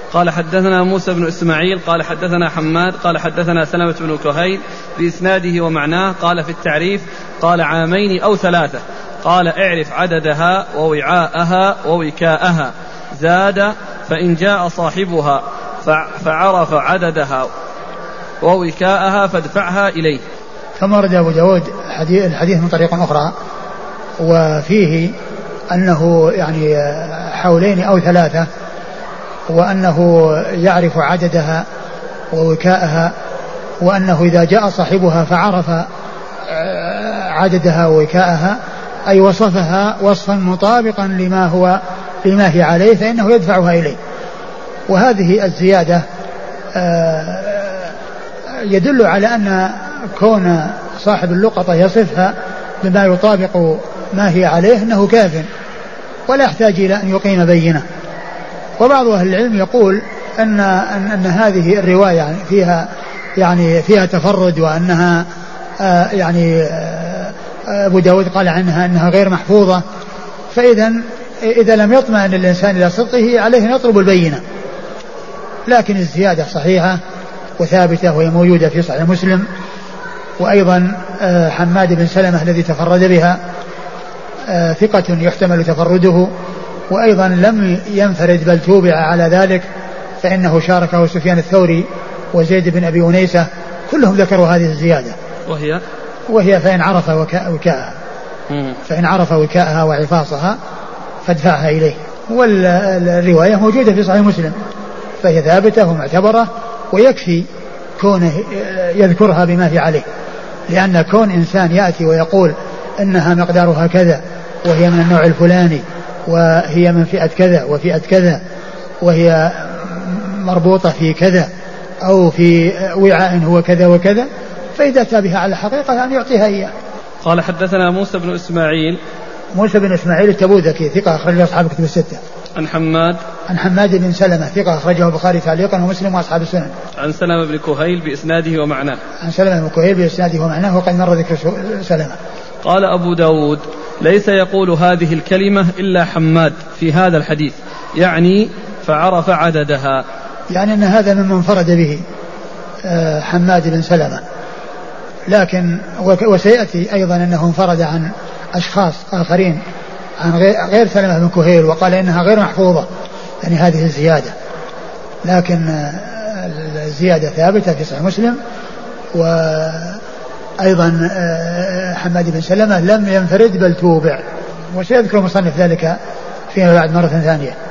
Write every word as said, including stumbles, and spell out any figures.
قال حدثنا موسى بن إسماعيل قال حدثنا حماد قال حدثنا سلمة بن كهيل بإسناده ومعناه. قال في التعريف قال عامين أو ثلاثة. قال اعرف عددها ووعاءها ووكاءها. زاد فإن جاء صاحبها فعرف عددها ووكاءها فادفعها إليه. ثم ورد أبو داود الحديث من طريق أخرى وفيه أنه يعني حولين أو ثلاثة وأنه يعرف عددها ووكاءها وأنه إذا جاء صاحبها فعرف عددها ووكاءها أي وصفها وصفا مطابقا لما هو لما هي عليه فإنه يدفعها إليه. وهذه الزيادة يدل على أن كون صاحب اللقطة يصفها بما يطابق ما هي عليه أنه كاف ولا يحتاج إلى أن يقيم بينة. وبعض أهل العلم يقول أن, أن, أن هذه الرواية فيها يعني فيها تفرد وأنها آه يعني آه أبو داود قال عنها أنها غير محفوظة. فإذا إذا لم يطمئن الإنسان إلى صدقه عليه أن يطلب البينة. لكن الزيادة صحيحة وثابتة وهي موجودة في صحيح مسلم. وأيضا آه حماد بن سلمة الذي تفرد بها آه ثقة يحتمل تفرده وأيضا لم ينفرد بل توبع على ذلك فإنه شاركه سفيان الثوري وزيد بن أبي أنيسة كلهم ذكروا هذه الزيادة وهي وهي فإن عرف وكاءها فإن عرف وكاءها وعفاصها فادفعها إليه. والرواية موجودة في صحيح مسلم فهي ثابتة ومعتبرة ويكفي كونه يذكرها بما في عليه. لأن كون إنسان يأتي ويقول إنها مقدارها كذا وهي من النوع الفلاني وهي من فئة كذا وفئة كذا وهي مربوطة في كذا أو في وعاء هو كذا وكذا فإذا تابها على الحقيقة أن يعطيها إياه. قال حدثنا موسى بن إسماعيل موسى بن إسماعيل التبوذكي ثقة أخرجه أصحاب كتب الستة. عن حماد عن حماد بن سلمة ثقة أخرجه البخاري تعليقا ومسلم وأصحاب السنن. عن سلمة بن كهيل بإسناده ومعناه. عن سلمة بن كهيل بإسناده ومعناه وقد مر ذكر سلمة. قال أبو داود ليس يقول هذه الكلمة إلا حماد في هذا الحديث يعني فعرف عددها يعني أن هذا ممن انفرد به حماد بن سلمة. لكن وسيأتي أيضا أنه انفرد عن أشخاص آخرين عن غير سلمة بن كهيل وقال إنها غير محفوظة يعني هذه الزيادة. لكن الزيادة ثابتة في صحيح مسلم. وأيضا حماد بن سلمة لم ينفرد بل توبع وسيذكر مصنف ذلك فيما بعد مرة ثانية.